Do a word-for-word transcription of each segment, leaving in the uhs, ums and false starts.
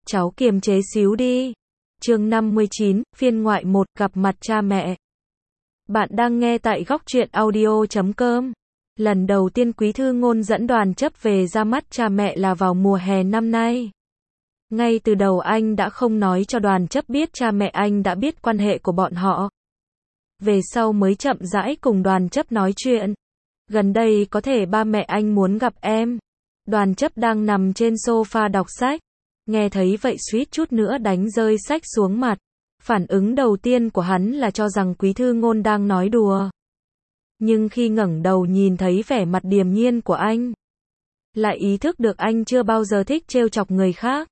Cháu kiềm chế xíu đi. Chương năm mươi chín, phiên ngoại một, gặp mặt cha mẹ. Bạn đang nghe tại góc truyện audio chấm com. Lần đầu tiên Quý Thư Ngôn dẫn Đoàn Chấp về ra mắt cha mẹ là vào mùa hè năm nay. Ngay từ đầu anh đã không nói cho Đoàn Chấp biết cha mẹ anh đã biết quan hệ của bọn họ. Về sau mới chậm rãi cùng Đoàn Chấp nói chuyện. Gần đây có thể ba mẹ anh muốn gặp em. Đoàn Chấp đang nằm trên sofa đọc sách. Nghe thấy vậy suýt chút nữa đánh rơi sách xuống mặt. Phản ứng đầu tiên của hắn là cho rằng Quý Thư Ngôn đang nói đùa. Nhưng khi ngẩng đầu nhìn thấy vẻ mặt điềm nhiên của anh, lại ý thức được anh chưa bao giờ thích trêu chọc người khác.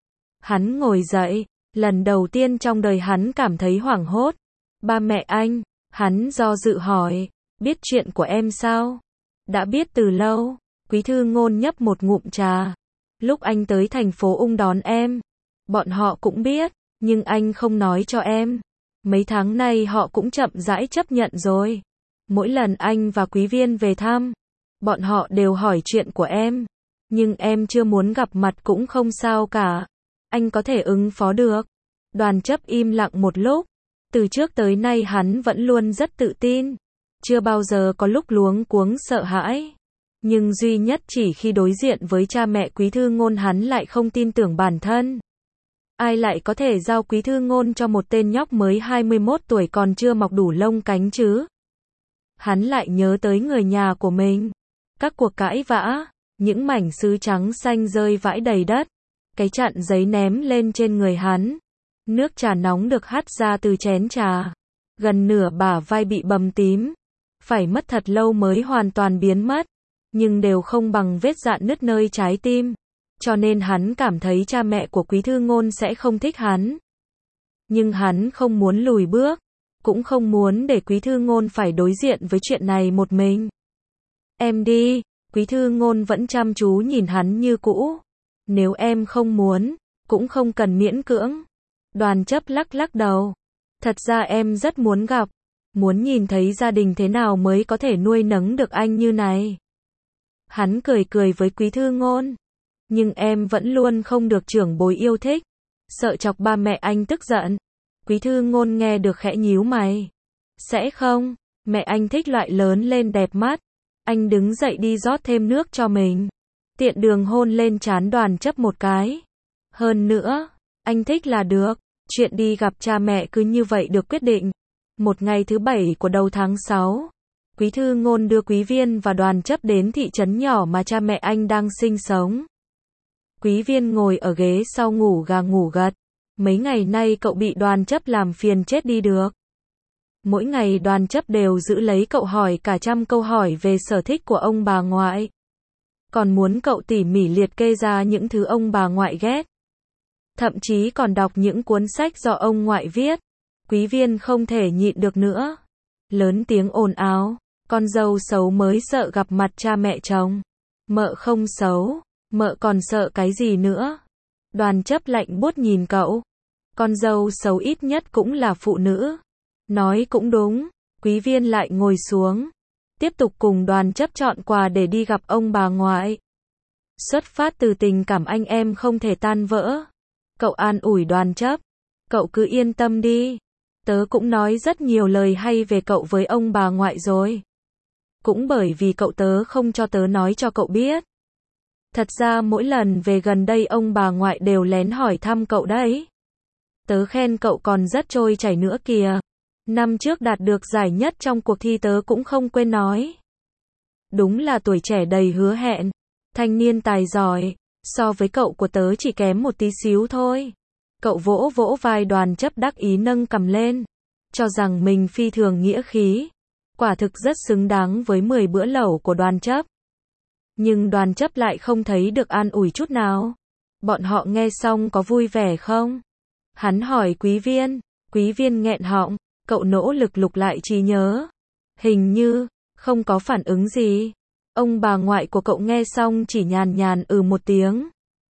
Hắn ngồi dậy, lần đầu tiên trong đời hắn cảm thấy hoảng hốt. Ba mẹ anh, hắn do dự hỏi, biết chuyện của em sao? Đã biết từ lâu. Quý Thư Ngôn nhấp một ngụm trà. Lúc anh tới thành phố Ung đón em, bọn họ cũng biết, nhưng anh không nói cho em. Mấy tháng nay họ cũng chậm rãi chấp nhận rồi. Mỗi lần anh và Quý Viên về thăm, bọn họ đều hỏi chuyện của em. Nhưng em chưa muốn gặp mặt cũng không sao cả. Anh có thể ứng phó được. Đoàn Chấp im lặng một lúc. Từ trước tới nay hắn vẫn luôn rất tự tin. Chưa bao giờ có lúc luống cuống sợ hãi. Nhưng duy nhất chỉ khi đối diện với cha mẹ Quý Thư Ngôn hắn lại không tin tưởng bản thân. Ai lại có thể giao Quý Thư Ngôn cho một tên nhóc mới hai mươi mốt tuổi còn chưa mọc đủ lông cánh chứ? Hắn lại nhớ tới người nhà của mình. Các cuộc cãi vã, những mảnh sứ trắng xanh rơi vãi đầy đất. Cái chặn giấy ném lên trên người hắn. Nước trà nóng được hắt ra từ chén trà. Gần nửa bả vai bị bầm tím. Phải mất thật lâu mới hoàn toàn biến mất. Nhưng đều không bằng vết rạn nứt nơi trái tim. Cho nên hắn cảm thấy cha mẹ của Quý Thư Ngôn sẽ không thích hắn. Nhưng hắn không muốn lùi bước. Cũng không muốn để Quý Thư Ngôn phải đối diện với chuyện này một mình. Em đi. Quý Thư Ngôn vẫn chăm chú nhìn hắn như cũ. Nếu em không muốn, cũng không cần miễn cưỡng. Đoàn Chấp lắc lắc đầu. Thật ra em rất muốn gặp. Muốn nhìn thấy gia đình thế nào mới có thể nuôi nấng được anh như này. Hắn cười cười với Quý Thư Ngôn. Nhưng em vẫn luôn không được trưởng bối yêu thích. Sợ chọc ba mẹ anh tức giận. Quý Thư Ngôn nghe được khẽ nhíu mày. Sẽ không, mẹ anh thích loại lớn lên đẹp mắt. Anh đứng dậy đi rót thêm nước cho mình. Tiện đường hôn lên trán Đoàn Chấp một cái. Hơn nữa, anh thích là được. Chuyện đi gặp cha mẹ cứ như vậy được quyết định. Một ngày thứ bảy của đầu tháng sáu. Quý Thư Ngôn đưa Quý Viên và Đoàn Chấp đến thị trấn nhỏ mà cha mẹ anh đang sinh sống. Quý Viên ngồi ở ghế sau ngủ gà ngủ gật. Mấy ngày nay cậu bị Đoàn Chấp làm phiền chết đi được. Mỗi ngày Đoàn Chấp đều giữ lấy cậu hỏi cả trăm câu hỏi về sở thích của ông bà ngoại. Còn muốn cậu tỉ mỉ liệt kê ra những thứ ông bà ngoại ghét. Thậm chí còn đọc những cuốn sách do ông ngoại viết. Quý Viên không thể nhịn được nữa. Lớn tiếng ồn ào. Con dâu xấu mới sợ gặp mặt cha mẹ chồng. Mợ không xấu. Mợ còn sợ cái gì nữa? Đoàn Chấp lạnh buốt nhìn cậu. Con dâu xấu ít nhất cũng là phụ nữ. Nói cũng đúng. Quý Viên lại ngồi xuống. Tiếp tục cùng Đoàn Chấp chọn quà để đi gặp ông bà ngoại. Xuất phát từ tình cảm anh em không thể tan vỡ. Cậu an ủi Đoàn Chấp. Cậu cứ yên tâm đi. Tớ cũng nói rất nhiều lời hay về cậu với ông bà ngoại rồi. Cũng bởi vì cậu tớ không cho tớ nói cho cậu biết. Thật ra mỗi lần về gần đây ông bà ngoại đều lén hỏi thăm cậu đấy. Tớ khen cậu còn rất trôi chảy nữa kìa. Năm trước đạt được giải nhất trong cuộc thi tớ cũng không quên nói. Đúng là tuổi trẻ đầy hứa hẹn. Thanh niên tài giỏi. So với cậu của tớ chỉ kém một tí xíu thôi. Cậu vỗ vỗ vai Đoàn Chấp đắc ý nâng cằm lên. Cho rằng mình phi thường nghĩa khí. Quả thực rất xứng đáng với mười bữa lẩu của Đoàn Chấp. Nhưng Đoàn Chấp lại không thấy được an ủi chút nào. Bọn họ nghe xong có vui vẻ không? Hắn hỏi Quý Viên. Quý Viên nghẹn họng. Cậu nỗ lực lục lại trí nhớ. Hình như, không có phản ứng gì. Ông bà ngoại của cậu nghe xong chỉ nhàn nhàn ừ một tiếng.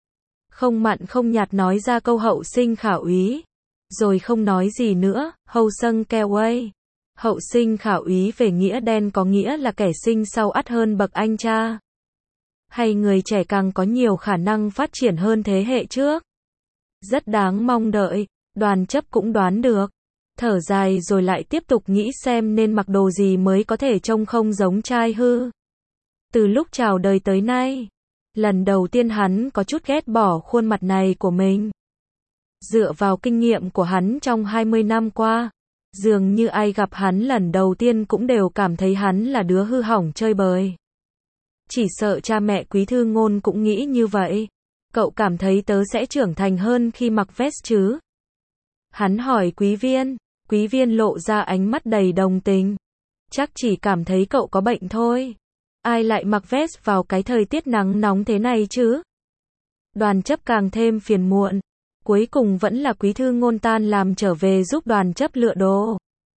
Không mặn không nhạt nói ra câu hậu sinh khả úy. Rồi không nói gì nữa, hầu sâng keo quay. Hậu sinh khả úy về nghĩa đen có nghĩa là kẻ sinh sau ắt hơn bậc anh cha. Hay người trẻ càng có nhiều khả năng phát triển hơn thế hệ trước. Rất đáng mong đợi, Đoàn Chấp cũng đoán được. Thở dài rồi lại tiếp tục nghĩ xem nên mặc đồ gì mới có thể trông không giống trai hư. Từ lúc chào đời tới nay, lần đầu tiên hắn có chút ghét bỏ khuôn mặt này của mình. Dựa vào kinh nghiệm của hắn trong hai mươi năm qua, dường như ai gặp hắn lần đầu tiên cũng đều cảm thấy hắn là đứa hư hỏng chơi bời. Chỉ sợ cha mẹ Quý Thư Ngôn cũng nghĩ như vậy. Cậu cảm thấy tớ sẽ trưởng thành hơn khi mặc vest chứ? Hắn hỏi Quý Viên, Quý Viên lộ ra ánh mắt đầy đồng tình. Chắc chỉ cảm thấy cậu có bệnh thôi. Ai lại mặc vest vào cái thời tiết nắng nóng thế này chứ? Đoàn Chấp càng thêm phiền muộn. Cuối cùng vẫn là Quý Thư Ngôn tan làm trở về giúp Đoàn Chấp lựa đồ.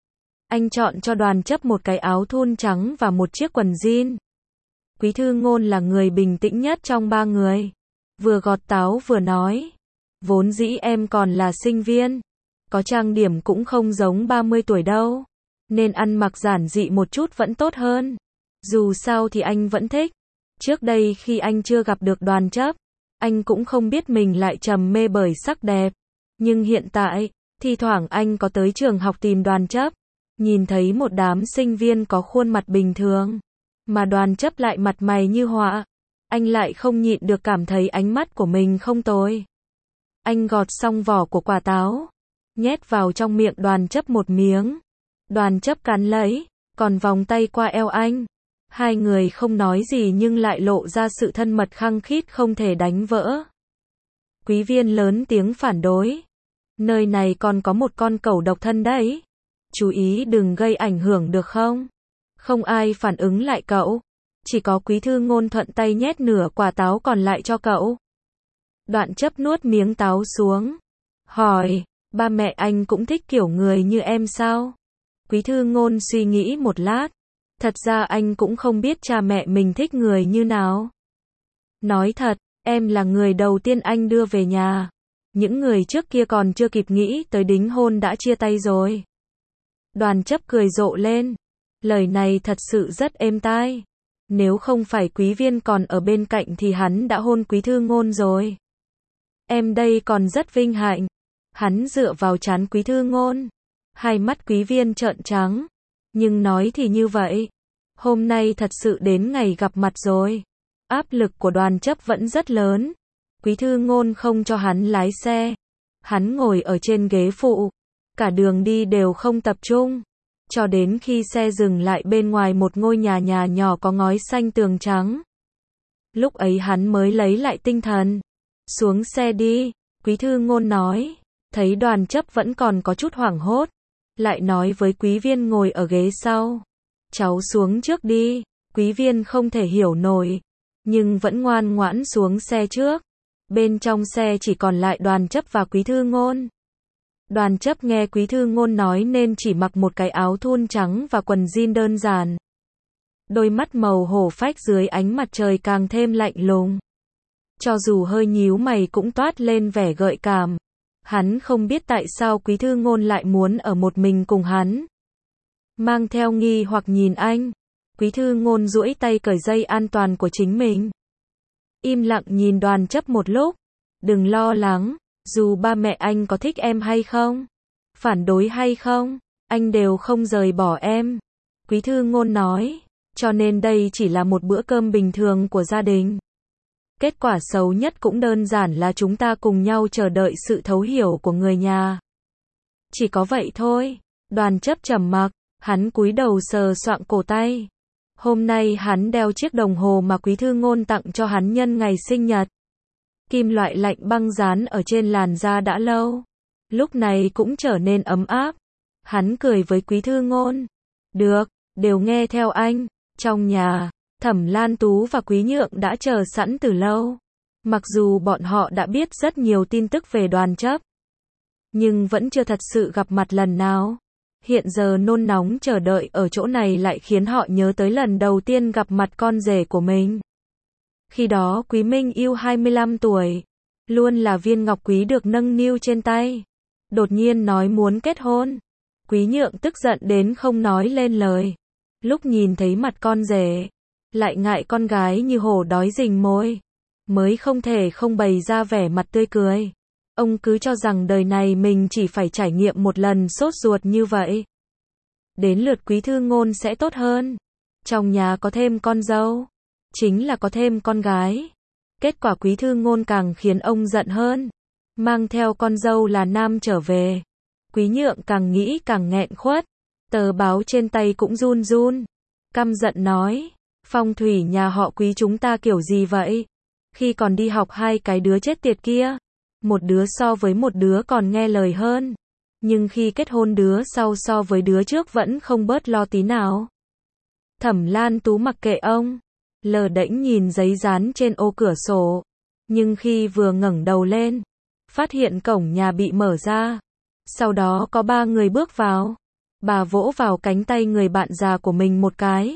Anh chọn cho Đoàn Chấp một cái áo thun trắng và một chiếc quần jean. Quý Thư Ngôn là người bình tĩnh nhất trong ba người. Vừa gọt táo vừa nói. Vốn dĩ em còn là sinh viên. Có trang điểm cũng không giống ba mươi tuổi đâu. Nên ăn mặc giản dị một chút vẫn tốt hơn. Dù sao thì anh vẫn thích. Trước đây khi anh chưa gặp được Đoàn Chấp, anh cũng không biết mình lại trầm mê bởi sắc đẹp. Nhưng hiện tại, thi thoảng anh có tới trường học tìm Đoàn Chấp. Nhìn thấy một đám sinh viên có khuôn mặt bình thường. Mà Đoàn Chấp lại mặt mày như họa. Anh lại không nhịn được cảm thấy ánh mắt của mình không tồi. Anh gọt xong vỏ của quả táo. Nhét vào trong miệng Đoàn Chấp một miếng. Đoàn Chấp cắn lấy, còn vòng tay qua eo anh. Hai người không nói gì nhưng lại lộ ra sự thân mật khăng khít không thể đánh vỡ. Quý Viên lớn tiếng phản đối. Nơi này còn có một con cẩu độc thân đấy. Chú ý đừng gây ảnh hưởng được không? Không ai phản ứng lại cậu. Chỉ có Quý Thư Ngôn thuận tay nhét nửa quả táo còn lại cho cậu. Đoàn Chấp nuốt miếng táo xuống. Hỏi, ba mẹ anh cũng thích kiểu người như em sao? Quý Thư Ngôn suy nghĩ một lát. Thật ra anh cũng không biết cha mẹ mình thích người như nào. Nói thật, em là người đầu tiên anh đưa về nhà. Những người trước kia còn chưa kịp nghĩ tới đính hôn đã chia tay rồi. Đoàn Chấp cười rộ lên. Lời này thật sự rất êm tai. Nếu không phải Quý Viên còn ở bên cạnh thì hắn đã hôn Quý Thư Ngôn rồi. Em đây còn rất vinh hạnh. Hắn dựa vào trán Quý Thư Ngôn. Hai mắt Quý Viên trợn trắng. Nhưng nói thì như vậy. Hôm nay thật sự đến ngày gặp mặt rồi. Áp lực của Đoàn Chấp vẫn rất lớn. Quý Thư Ngôn không cho hắn lái xe. Hắn ngồi ở trên ghế phụ. Cả đường đi đều không tập trung. Cho đến khi xe dừng lại bên ngoài một ngôi nhà nhà nhỏ có ngói xanh tường trắng. Lúc ấy hắn mới lấy lại tinh thần. Xuống xe đi, Quý Thư Ngôn nói. Thấy Đoàn Chấp vẫn còn có chút hoảng hốt. Lại nói với Quý Viên ngồi ở ghế sau. Cháu xuống trước đi. Quý Viên không thể hiểu nổi. Nhưng vẫn ngoan ngoãn xuống xe trước. Bên trong xe chỉ còn lại Đoàn Chấp và Quý Thư Ngôn. Đoàn Chấp nghe Quý Thư Ngôn nói nên chỉ mặc một cái áo thun trắng và quần jean đơn giản. Đôi mắt màu hổ phách dưới ánh mặt trời càng thêm lạnh lùng. Cho dù hơi nhíu mày cũng toát lên vẻ gợi cảm. Hắn không biết tại sao Quý Thư Ngôn lại muốn ở một mình cùng hắn. Mang theo nghi hoặc nhìn anh. Quý Thư Ngôn duỗi tay cởi dây an toàn của chính mình. Im lặng nhìn Đoàn Chấp một lúc. Đừng lo lắng. Dù ba mẹ anh có thích em hay không, phản đối hay không, anh đều không rời bỏ em. Quý Thư Ngôn nói, cho nên đây chỉ là một bữa cơm bình thường của gia đình. Kết quả xấu nhất cũng đơn giản là chúng ta cùng nhau chờ đợi sự thấu hiểu của người nhà. Chỉ có vậy thôi. Đoàn Chấp trầm mặc, hắn cúi đầu sờ soạng cổ tay. Hôm nay hắn đeo chiếc đồng hồ mà Quý Thư Ngôn tặng cho hắn nhân ngày sinh nhật. Kim loại lạnh băng dán ở trên làn da đã lâu. Lúc này cũng trở nên ấm áp. Hắn cười với Quý Thư Ngôn. Được, đều nghe theo anh. Trong nhà, Thẩm Lan Tú và Quý Nhượng đã chờ sẵn từ lâu. Mặc dù bọn họ đã biết rất nhiều tin tức về Đoàn Chấp, nhưng vẫn chưa thật sự gặp mặt lần nào. Hiện giờ nôn nóng chờ đợi ở chỗ này lại khiến họ nhớ tới lần đầu tiên gặp mặt con rể của mình. Khi đó Quý Minh Yêu hai mươi lăm tuổi, luôn là viên ngọc quý được nâng niu trên tay. Đột nhiên nói muốn kết hôn. Quý Nhượng tức giận đến không nói lên lời. Lúc nhìn thấy mặt con rể, lại ngại con gái như hổ đói rình mồi, mới không thể không bày ra vẻ mặt tươi cười. Ông cứ cho rằng đời này mình chỉ phải trải nghiệm một lần sốt ruột như vậy. Đến lượt Quý Thư Ngôn sẽ tốt hơn. Trong nhà có thêm con dâu, chính là có thêm con gái. Kết quả Quý Thư Ngôn càng khiến ông giận hơn. Mang theo con dâu là nam trở về. Quý Nhượng càng nghĩ càng nghẹn khuất. Tờ báo trên tay cũng run run. Căm giận nói, phong thủy nhà họ Quý chúng ta kiểu gì vậy? Khi còn đi học hai cái đứa chết tiệt kia, một đứa so với một đứa còn nghe lời hơn. Nhưng khi kết hôn đứa sau so với đứa trước vẫn không bớt lo tí nào. Thẩm Lan Tú mặc kệ ông, lờ đễnh nhìn giấy dán trên ô cửa sổ. Nhưng khi vừa ngẩng đầu lên, phát hiện cổng nhà bị mở ra. Sau đó có ba người bước vào. Bà vỗ vào cánh tay người bạn già của mình một cái.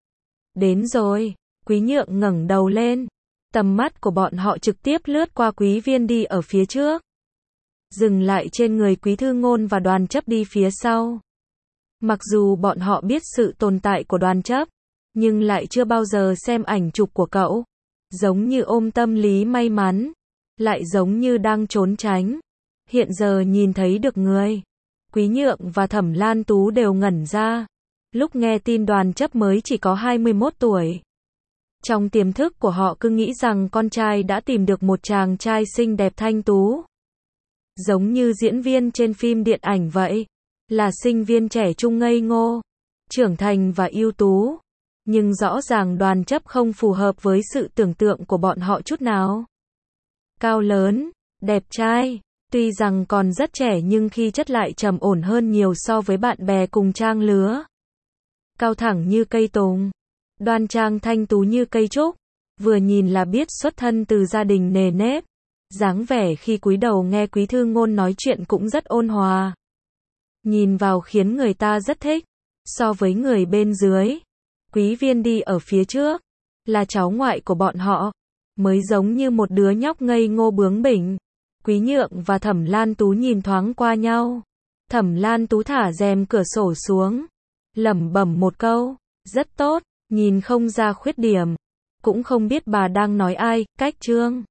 Đến rồi. Quý Nhượng ngẩng đầu lên. Tầm mắt của bọn họ trực tiếp lướt qua Quý Viên đi ở phía trước, dừng lại trên người Quý Thư Ngôn và Đoàn Chấp đi phía sau. Mặc dù bọn họ biết sự tồn tại của Đoàn Chấp, nhưng lại chưa bao giờ xem ảnh chụp của cậu. Giống như ôm tâm lý may mắn, lại giống như đang trốn tránh. Hiện giờ nhìn thấy được người, Quý Nhượng và Thẩm Lan Tú đều ngẩn ra. Lúc nghe tin Đoàn Chấp mới chỉ có hai mươi mốt tuổi. Trong tiềm thức của họ cứ nghĩ rằng con trai đã tìm được một chàng trai xinh đẹp thanh tú. Giống như diễn viên trên phim điện ảnh vậy. Là sinh viên trẻ trung ngây ngô, trưởng thành và ưu tú. Nhưng rõ ràng Đoàn Chấp không phù hợp với sự tưởng tượng của bọn họ chút nào. Cao lớn, đẹp trai, tuy rằng còn rất trẻ nhưng khi chất lại trầm ổn hơn nhiều so với bạn bè cùng trang lứa. Cao thẳng như cây tùng, đoan trang thanh tú như cây trúc, vừa nhìn là biết xuất thân từ gia đình nề nếp. Dáng vẻ khi cúi đầu nghe Quý Thư Ngôn nói chuyện cũng rất ôn hòa. Nhìn vào khiến người ta rất thích. So với người bên dưới, Quý Viên đi ở phía trước, là cháu ngoại của bọn họ, mới giống như một đứa nhóc ngây ngô bướng bỉnh. Quý Nhượng và Thẩm Lan Tú nhìn thoáng qua nhau. Thẩm Lan Tú thả rèm cửa sổ xuống, lẩm bẩm một câu, rất tốt, nhìn không ra khuyết điểm. Cũng không biết bà đang nói ai, Cách Trương.